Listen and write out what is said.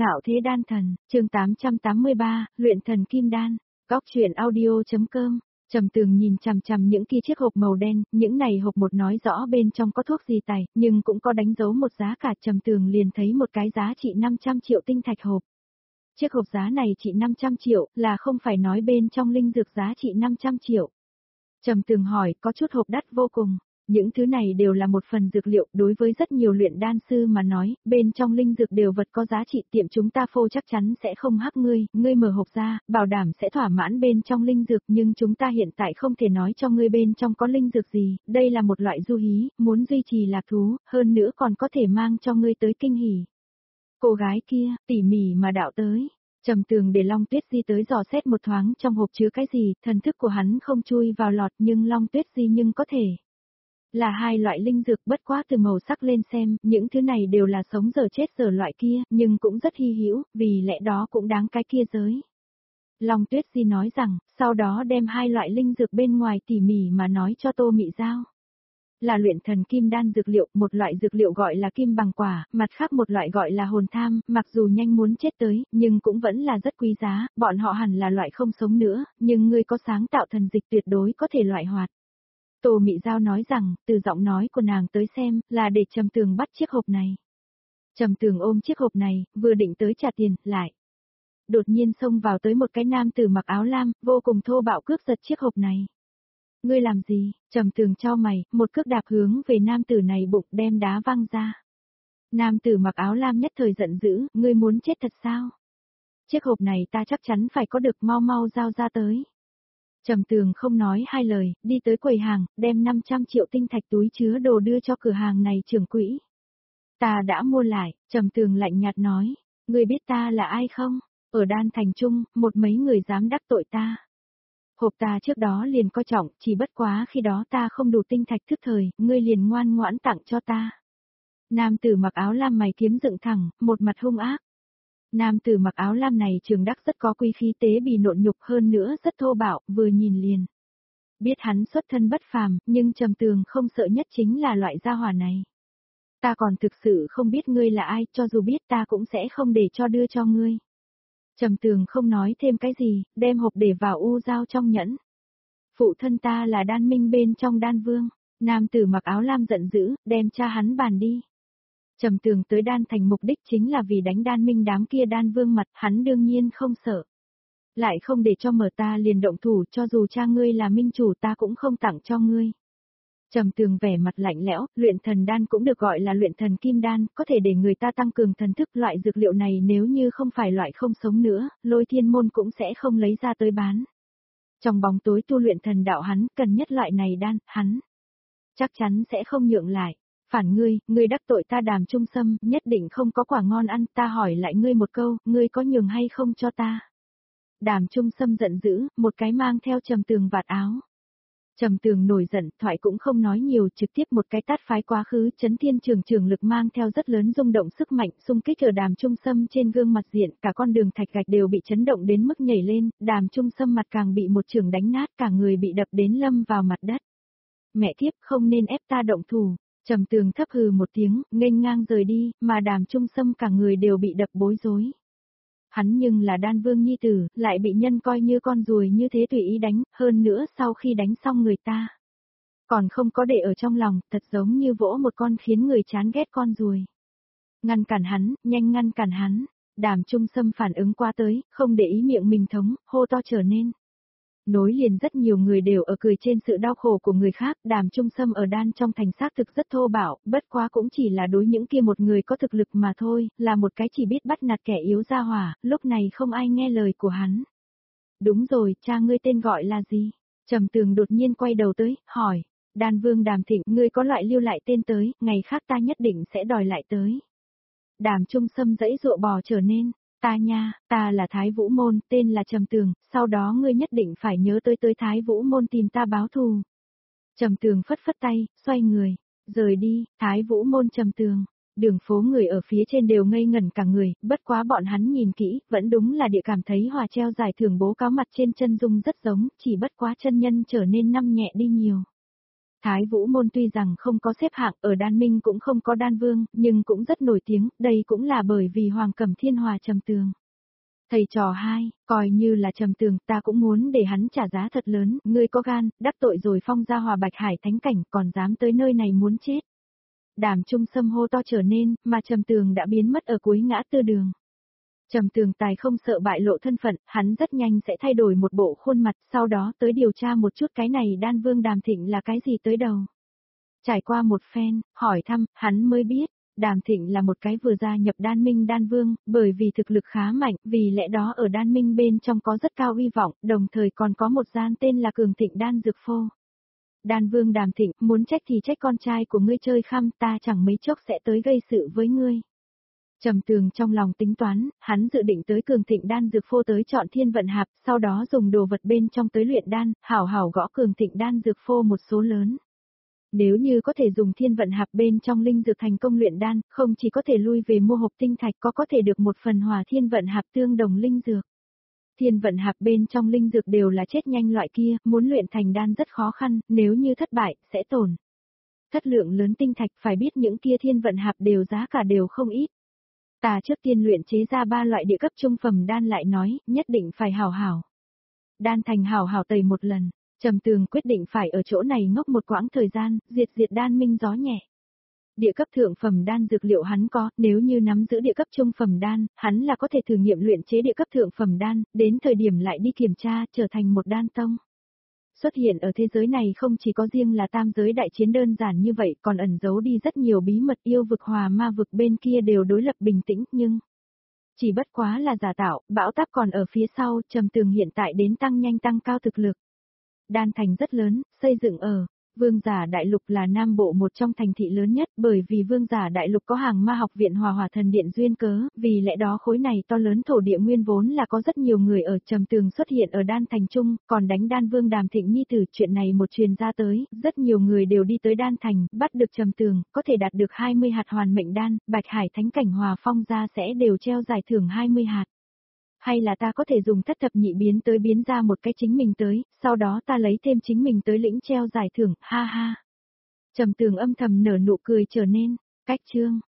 Ngạo thế đan thần, chương 883, luyện thần kim đan, góc truyện audio.com. Trầm Tường nhìn chằm chằm những kia chiếc hộp màu đen, những này hộp một nói rõ bên trong có thuốc gì tài, nhưng cũng có đánh dấu một giá cả. Trầm Tường liền thấy một cái giá trị 500 triệu tinh thạch hộp. Chiếc hộp giá này trị 500 triệu, là không phải nói bên trong linh dược giá trị 500 triệu. Trầm Tường hỏi, có chút hộp đắt vô cùng. Những thứ này đều là một phần dược liệu, đối với rất nhiều luyện đan sư mà nói, bên trong linh dược đều vật có giá trị, tiệm chúng ta phô chắc chắn sẽ không hắc ngươi mở hộp ra, bảo đảm sẽ thỏa mãn bên trong linh dược, nhưng chúng ta hiện tại không thể nói cho ngươi bên trong có linh dược gì, đây là một loại du hí, muốn duy trì lạc thú, hơn nữa còn có thể mang cho ngươi tới kinh hỉ. Cô gái kia, tỉ mỉ mà đạo tới. Trầm Tường để Long Tuyết Di tới dò xét một thoáng trong hộp chứa cái gì, thần thức của hắn không chui vào lọt nhưng Long Tuyết Di nhưng có thể. Là hai loại linh dược, bất quá từ màu sắc lên xem, những thứ này đều là sống giờ chết giờ loại kia, nhưng cũng rất hy hữu, vì lẽ đó cũng đáng cái kia giới. Long Tuyết Di nói rằng, sau đó đem hai loại linh dược bên ngoài tỉ mỉ mà nói cho Tô Mị Giao. Là luyện thần kim đan dược liệu, một loại dược liệu gọi là kim bằng quả, mặt khác một loại gọi là hồn tham, mặc dù nhanh muốn chết tới, nhưng cũng vẫn là rất quý giá, bọn họ hẳn là loại không sống nữa, nhưng ngươi có sáng tạo thần dịch tuyệt đối có thể loại hoạt. Tô Mị Giao nói rằng, từ giọng nói của nàng tới xem, là để Trầm Tường bắt chiếc hộp này. Trầm Tường ôm chiếc hộp này, vừa định tới trả tiền, lại. Đột nhiên xông vào tới một cái nam tử mặc áo lam, vô cùng thô bạo cướp giật chiếc hộp này. Ngươi làm gì? Trầm Tường chau mày, một cước đạp hướng về nam tử này bụng đem đá văng ra. Nam tử mặc áo lam nhất thời giận dữ, ngươi muốn chết thật sao? Chiếc hộp này ta chắc chắn phải có được, mau giao ra tới. Trầm Tường không nói hai lời, đi tới quầy hàng, đem 500 triệu tinh thạch túi chứa đồ đưa cho cửa hàng này trưởng quỹ. Ta đã mua lại, Trầm Tường lạnh nhạt nói, ngươi biết ta là ai không? Ở Đan Thành Trung, một mấy người dám đắc tội ta. Hộp ta trước đó liền coi trọng, chỉ bất quá khi đó ta không đủ tinh thạch thức thời, ngươi liền ngoan ngoãn tặng cho ta. Nam tử mặc áo lam mày kiếm dựng thẳng, một mặt hung ác. Nam tử mặc áo lam này trường đắc rất có quy khí, tế bì nộn nhục, hơn nữa rất thô bạo, vừa nhìn liền. Biết hắn xuất thân bất phàm, nhưng Trầm Tường không sợ nhất chính là loại gia hỏa này. Ta còn thực sự không biết ngươi là ai, cho dù biết ta cũng sẽ không để cho đưa cho ngươi. Trầm Tường không nói thêm cái gì, đem hộp để vào u dao trong nhẫn. Phụ thân ta là Đan Minh bên trong Đan Vương. Nam tử mặc áo lam giận dữ, đem cha hắn bàn đi. Trầm Tường tới Đan Thành mục đích chính là vì đánh Đan Minh đám kia Đan Vương mặt, hắn đương nhiên không sợ. Lại không để cho mở ta liền động thủ, cho dù cha ngươi là minh chủ ta cũng không tặng cho ngươi. Trầm Tường vẻ mặt lạnh lẽo, luyện thần đan cũng được gọi là luyện thần kim đan, có thể để người ta tăng cường thần thức, loại dược liệu này nếu như không phải loại không sống nữa, Lôi Thiên môn cũng sẽ không lấy ra tới bán. Trong bóng tối tu luyện thần đạo hắn, cần nhất loại này đan, hắn chắc chắn sẽ không nhượng lại. Phản ngươi đắc tội ta Đàm Trung Sâm, nhất định không có quả ngon ăn, ta hỏi lại ngươi một câu, ngươi có nhường hay không cho ta? Đàm Trung Sâm giận dữ, một cái mang theo Trầm Tường vạt áo. Trầm Tường nổi giận, thoại cũng không nói nhiều, trực tiếp một cái tát phái quá khứ, Chấn Thiên Trường lực mang theo rất lớn rung động sức mạnh, xung kích ở Đàm Trung Sâm trên gương mặt diện, cả con đường thạch gạch đều bị chấn động đến mức nhảy lên, Đàm Trung Sâm mặt càng bị một trường đánh nát, cả người bị đập đến lâm vào mặt đất. Mẹ kiếp, không nên ép ta động thủ. Trầm Tường thấp hừ một tiếng, nghênh ngang rời đi, mà Đàm Trung Sâm cả người đều bị đập bối rối. Hắn nhưng là Đan Vương nhi tử, lại bị nhân coi như con ruồi như thế tùy ý đánh, hơn nữa sau khi đánh xong người ta. Còn không có để ở trong lòng, thật giống như vỗ một con khiến người chán ghét con ruồi. Ngăn cản hắn, nhanh ngăn cản hắn. Đàm Trung Sâm phản ứng qua tới, không để ý miệng mình thống, hô to trở nên. Nối liền rất nhiều người đều ở cười trên sự đau khổ của người khác, Đàm Trung Sâm ở Đan trong thành xác thực rất thô bạo, bất quá cũng chỉ là đối những kia một người có thực lực mà thôi, là một cái chỉ biết bắt nạt kẻ yếu ra hỏa, lúc này không ai nghe lời của hắn. Đúng rồi, cha ngươi tên gọi là gì? Trầm Tường đột nhiên quay đầu tới, hỏi, Đan Vương Đàm Thịnh, ngươi có loại lưu lại tên tới, ngày khác ta nhất định sẽ đòi lại tới. Đàm Trung Sâm dãy dụa bò trở nên. Ta nha, ta là Thái Vũ Môn, tên là Trầm Tường, sau đó ngươi nhất định phải nhớ tới Thái Vũ Môn tìm ta báo thù. Trầm Tường phất phất tay, xoay người, rời đi, Thái Vũ Môn Trầm Tường. Đường phố người ở phía trên đều ngây ngẩn cả người, bất quá bọn hắn nhìn kỹ, vẫn đúng là địa cảm thấy hòa treo giải thưởng bố cáo mặt trên chân dung rất giống, chỉ bất quá chân nhân trở nên năm nhẹ đi nhiều. Thái Vũ Môn tuy rằng không có xếp hạng, ở Đan Minh cũng không có Đan Vương, nhưng cũng rất nổi tiếng, đây cũng là bởi vì Hoàng Cẩm Thiên hòa Trầm Tường. Thầy trò hai, coi như là Trầm Tường, ta cũng muốn để hắn trả giá thật lớn, ngươi có gan, đắc tội rồi phong gia Hòa Bạch Hải thánh cảnh, còn dám tới nơi này muốn chết. Đàm Trung Sâm hô to trở nên, mà Trầm Tường đã biến mất ở cuối ngã tư đường. Trầm Tường Tài không sợ bại lộ thân phận, hắn rất nhanh sẽ thay đổi một bộ khuôn mặt, sau đó tới điều tra một chút cái này Đan Vương Đàm Thịnh là cái gì tới đầu. Trải qua một phen, hỏi thăm, hắn mới biết, Đàm Thịnh là một cái vừa gia nhập Đan Minh Đan Vương, bởi vì thực lực khá mạnh, vì lẽ đó ở Đan Minh bên trong có rất cao uy vọng, đồng thời còn có một gian tên là Cường Thịnh Đan Dược Phô. Đan Vương Đàm Thịnh, muốn trách thì trách con trai của ngươi chơi khăm, ta chẳng mấy chốc sẽ tới gây sự với ngươi. Trầm Tường trong lòng tính toán, hắn dự định tới Cường Thịnh Đan Dược Phô tới chọn Thiên Vận Hạp, sau đó dùng đồ vật bên trong tới luyện đan, hảo hảo gõ Cường Thịnh Đan Dược Phô một số lớn. Nếu như có thể dùng Thiên Vận Hạp bên trong linh dược thành công luyện đan, không chỉ có thể lui về mua hộp tinh thạch, có thể được một phần hòa Thiên Vận Hạp tương đồng linh dược. Thiên Vận Hạp bên trong linh dược đều là chết nhanh loại kia, muốn luyện thành đan rất khó khăn, nếu như thất bại, sẽ tổn thất lượng lớn tinh thạch, phải biết những kia Thiên Vận Hạp đều giá cả đều không ít. Ta trước tiên luyện chế ra 3 loại địa cấp trung phẩm đan lại nói, nhất định phải hảo hảo. Đan thành hảo hảo tẩy một lần, Trầm Tường quyết định phải ở chỗ này ngốc một quãng thời gian, diệt Đan Minh gió nhẹ. Địa cấp thượng phẩm đan dược liệu hắn có, nếu như nắm giữ địa cấp trung phẩm đan, hắn là có thể thử nghiệm luyện chế địa cấp thượng phẩm đan, đến thời điểm lại đi kiểm tra, trở thành một đan tông. Xuất hiện ở thế giới này không chỉ có riêng là tam giới đại chiến đơn giản như vậy, còn ẩn giấu đi rất nhiều bí mật, yêu vực hòa ma vực bên kia đều đối lập bình tĩnh, nhưng chỉ bất quá là giả tạo, bão táp còn ở phía sau, Trầm Tường hiện tại đến tăng nhanh tăng cao thực lực. Đan thành rất lớn, xây dựng ở Vương Giả Đại Lục là Nam Bộ một trong thành thị lớn nhất, bởi vì Vương Giả Đại Lục có hàng ma học viện Hòa Hỏa Thần Điện duyên cớ, vì lẽ đó khối này to lớn thổ địa nguyên vốn là có rất nhiều người ở. Trầm Tường xuất hiện ở Đan thành trung, còn đánh Đan Vương Đàm Thịnh nhi tử, chuyện này một truyền ra tới, rất nhiều người đều đi tới Đan thành, bắt được Trầm Tường, có thể đạt được 20 hạt hoàn mệnh đan, Bạch Hải Thánh cảnh Hòa Phong gia sẽ đều treo giải thưởng 20 hạt. Hay là ta có thể dùng thất thập nhị biến tới biến ra một cái chính mình tới, sau đó ta lấy thêm chính mình tới lĩnh treo giải thưởng, ha ha. Trầm Tường âm thầm nở nụ cười trở nên, cách chương.